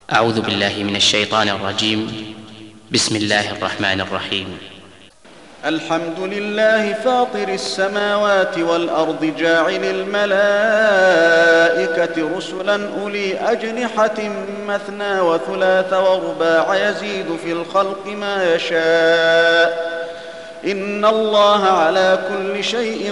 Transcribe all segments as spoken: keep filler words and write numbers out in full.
أعوذ بالله من الشيطان الرجيم. بسم الله الرحمن الرحيم. الحمد لله فاطر السماوات والأرض جاعل الملائكة رسلا أولي أجنحة مثنى وثلاث ورباع يزيد في الخلق ما يشاء إن الله على كل شيء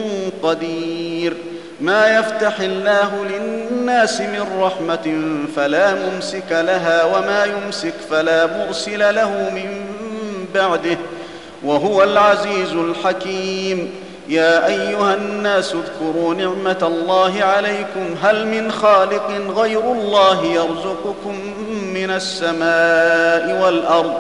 قدير. ما يفتح الله للناس من رحمة فلا ممسك لها وما يمسك فلا مرسل له من بعده وهو العزيز الحكيم. يا أيها الناس اذكروا نعمة الله عليكم هل من خالق غير الله يرزقكم من السماء والأرض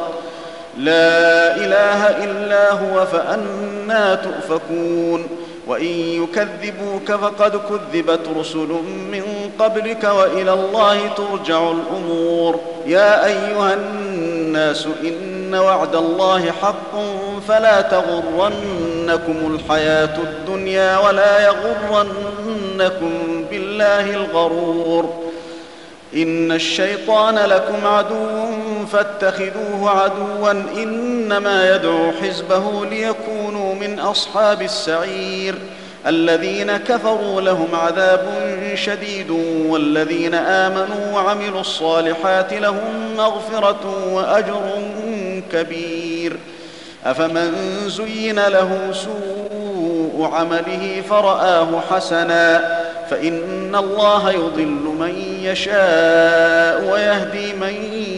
لا إله إلا هو فأنى تؤفكون. وإن يكذبوك فقد كذبت رسل من قبلك وإلى الله ترجع الأمور. يا أيها الناس إن وعد الله حق فلا تغرنكم الحياة الدنيا ولا يغرنكم بالله الغرور. إن الشيطان لكم عدو فاتخذوه عدوا إنما يدعو حزبه ليكونوا من أصحاب السعير. الذين كفروا لهم عذاب شديد والذين آمنوا وعملوا الصالحات لهم مغفرة وأجر كبير. أفمن زين له سوء عمله فرآه حسنا فإن الله يضل من يشاء ويهدي من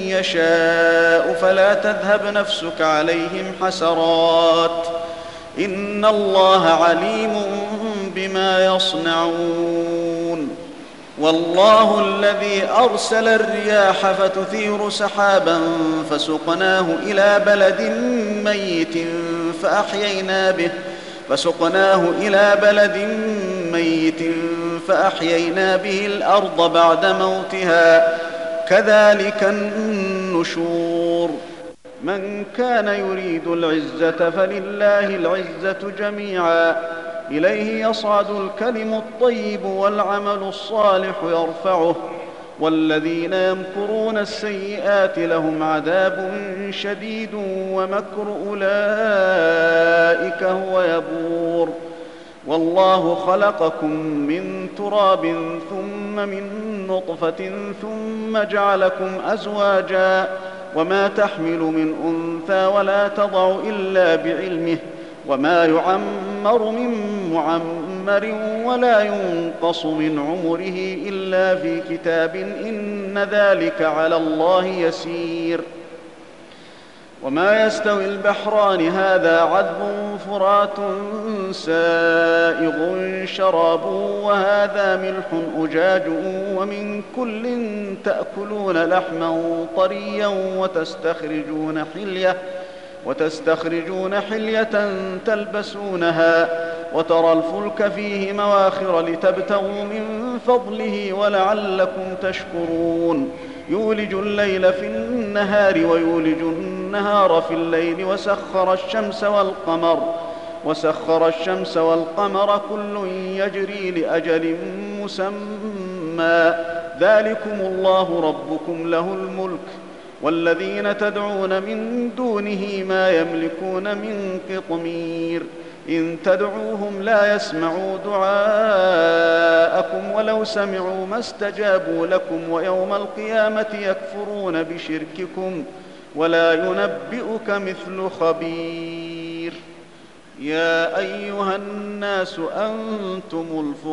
يشاء فلا تذهب نفسك عليهم حسرات إن الله عليم بما يصنعون. والله الذي أرسل الرياح فتثير سحابا فسقناه إلى بلد ميت فأحيينا به فسقناه إلى بلد ميت فأحيينا به الأرض بعد موتها كذلك النشور. من كان يريد العزة فلله العزة جميعا إليه يصعد الكلم الطيب والعمل الصالح يرفعه والذين يمكرون السيئات لهم عذاب شديد ومكر أولئك هو يبور. والله خلقكم من تراب ثم من نطفة ثم جعلكم أزواجا وما تحمل من أنثى ولا تضع إلا بعلمه وما يعمر من معمر ولا ينقص من عمره إلا في كتاب إن ذلك على الله يسير. وما يستوي البحران هذا عذب فرات سائغ شرابه وهذا ملح أجاج ومن كل تأكلون لحما طريا وتستخرجون حلية وتستخرجون حلية تلبسونها وترى الفلك فيه مواخر لتبتغوا من فضله ولعلكم تشكرون. يولج الليل في النهار ويولج النهار في الليل وسخر الشمس والقمر وسخر الشمس والقمر كل يجري لأجل مسمى ذلكم الله ربكم له الملك والذين تدعون من دونه ما يملكون من قطمير. إن تدعوهم لا يسمعوا دعاءكم ولو سمعوا ما استجابوا لكم ويوم القيامة يكفرون بشرككم ولا ينبئك مثل خبير. يا أيها الناس أنتم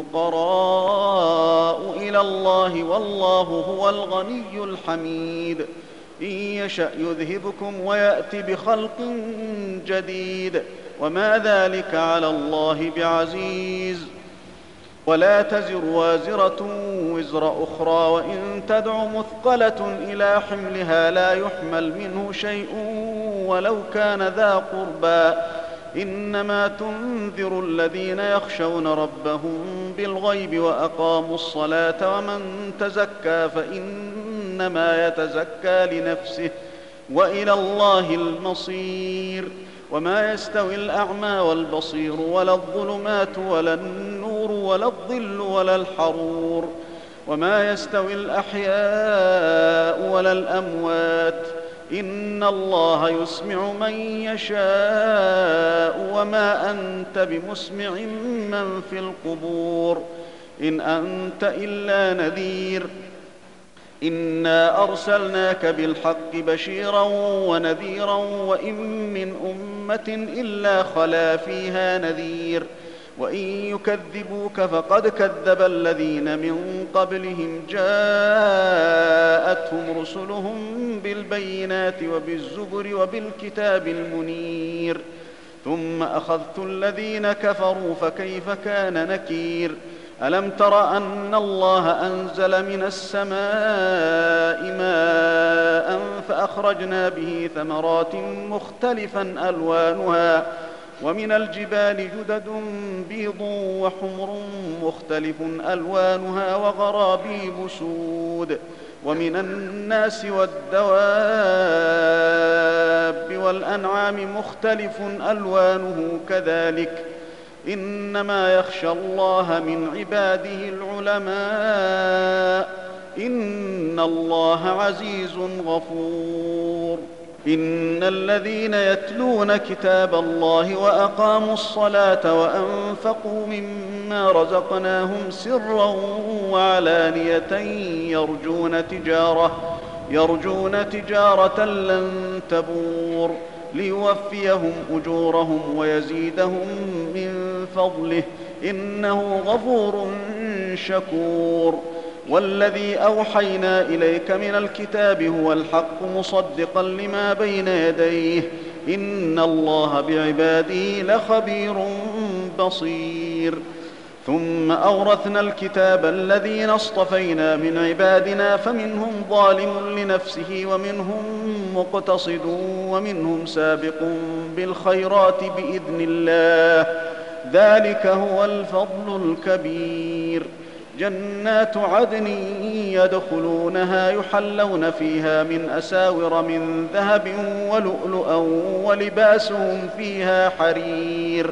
الفقراء إلى الله والله هو الغني الحميد. إن يشأ يذهبكم ويأتي بخلق جديد وما ذلك على الله بعزيز. ولا تزر وازرة وزر أخرى وإن تدع مثقلة إلى حملها لا يحمل منه شيء ولو كان ذا قربى إنما تنذر الذين يخشون ربهم بالغيب وأقاموا الصلاة ومن تزكى فإنما يتزكى لنفسه وإلى الله المصير. وما يستوي الأعمى والبصير ولا الظلمات ولا النور ولا الظل ولا الحرور وما يستوي الأحياء ولا الأموات إن الله يسمع من يشاء وما أنت بمسمع من في القبور إن أنت إلا نذير إنا أرسلناك بالحق بشيرا ونذيرا وإن من أمة إلا خلا فيها نذير وإن يكذبوك فقد كذب الذين من قبلهم جاءتهم رسلهم بالبينات وبالزبر وبالكتاب المنير ثم أخذت الذين كفروا فكيف كان نكير ألم تر أن الله أنزل من السماء ماء فأخرجنا به ثمرات مختلفا ألوانها ومن الجبال جدد بيض وحمر مختلف ألوانها وغرابيب سود ومن الناس والدواب والأنعام مختلف ألوانه كذلك إنما يخشى الله من عباده العلماء إن الله عزيز غفور إن الذين يتلون كتاب الله وأقاموا الصلاة وأنفقوا مما رزقناهم سرا وعلانية يرجون تجارة يرجون تجارة لن تبور ليوفيهم أجورهم ويزيدهم من فضله إنه غفور شكور والذي أوحينا إليك من الكتاب هو الحق مصدقا لما بين يديه إن الله بعباده لخبير بصير ثم أورثنا الكتاب الذين اصطفينا من عبادنا فمنهم ظالم لنفسه ومنهم مقتصد ومنهم سابق بالخيرات بإذن الله ذلك هو الفضل الكبير جنات عدن يدخلونها يحلون فيها من أساور من ذهب ولؤلؤا ولباسهم فيها حرير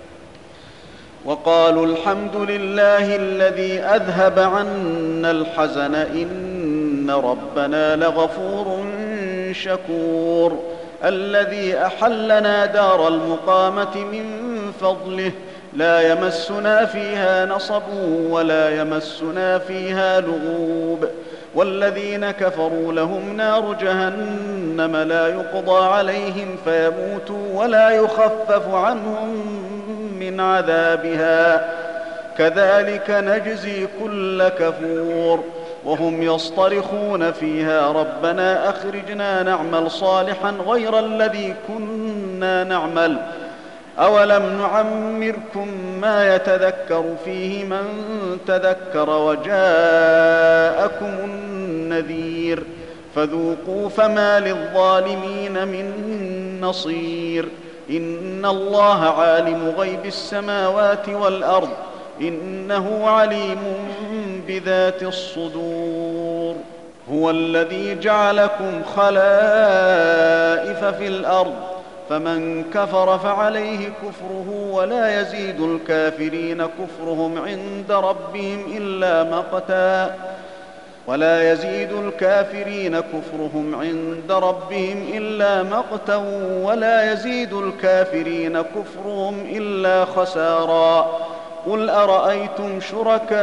وقالوا الحمد لله الذي أذهب عنا الحزن إن ربنا لغفور شكور الذي أحلنا دار المقامة من فضله لا يمسنا فيها نصب ولا يمسنا فيها لغوب والذين كفروا لهم نار جهنم لا يقضى عليهم فيموتوا ولا يخفف عنهم من عذابها كذلك نجزي كل كفور وهم يصطرخون فيها ربنا أخرجنا نعمل صالحا غير الذي كنا نعمل أولم نعمركم ما يتذكر فيه من تذكر وجاءكم النذير فذوقوا فما للظالمين من نصير إن الله عالم غيب السماوات والأرض إنه عليم بذات الصدور هو الذي جعلكم خلائف في الأرض فمن كفر فعليه كفره ولا يزيد الكافرين كفرهم عند ربهم إلا مقتا ولا يزيد الكافرين كفرهم عند ربهم إلا مقتا ولا يزيد الكافرين كفرهم إلا خسارا قل أرأيتم شركاءكم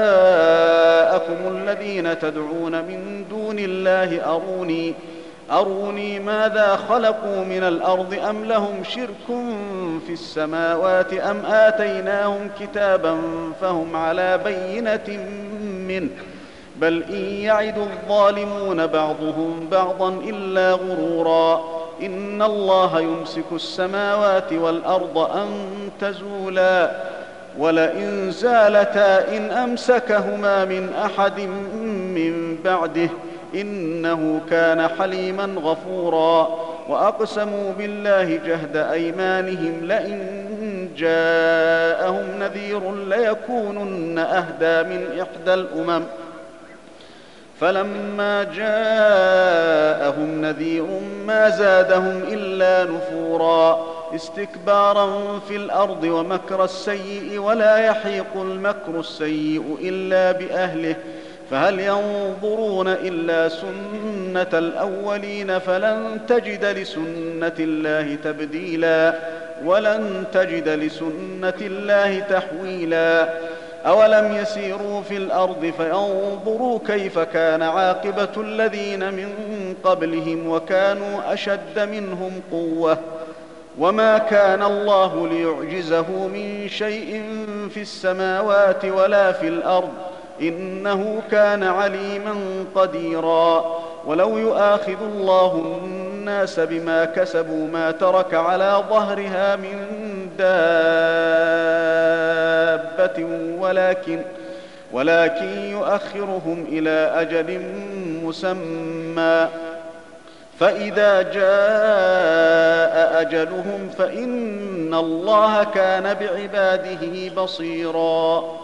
الذين تدعون من دون الله أروني أروني ماذا خلقوا من الأرض أم لهم شرك في السماوات أم آتيناهم كتابا فهم على بينة منه بل إن يعد الظالمون بعضهم بعضا إلا غرورا إن الله يمسك السماوات والأرض أن تزولا ولئن زالتا إن أمسكهما من أحد من بعده إنه كان حليما غفورا وأقسموا بالله جهد أيمانهم لئن جاءهم نذير ليكونن أهدى من إحدى الأمم فلما جاءهم نذير ما زادهم إلا نفورا استكبارا في الأرض ومكر السيء ولا يحيق المكر السيء إلا بأهله فهل ينظرون إلا سنة الأولين فلن تجد لسنة الله تبديلا ولن تجد لسنة الله تحويلا أولم يسيروا في الأرض فينظروا كيف كان عاقبة الذين من قبلهم وكانوا أشد منهم قوة وما كان الله ليعجزه من شيء في السماوات ولا في الأرض إنه كان عليما قديرا ولو يؤاخذ الله الناس بما كسبوا ما ترك على ظهرها من دابة ولكن ولكن يؤخرهم إلى أجل مسمى فإذا جاء أجلهم فإن الله كان بعباده بصيرا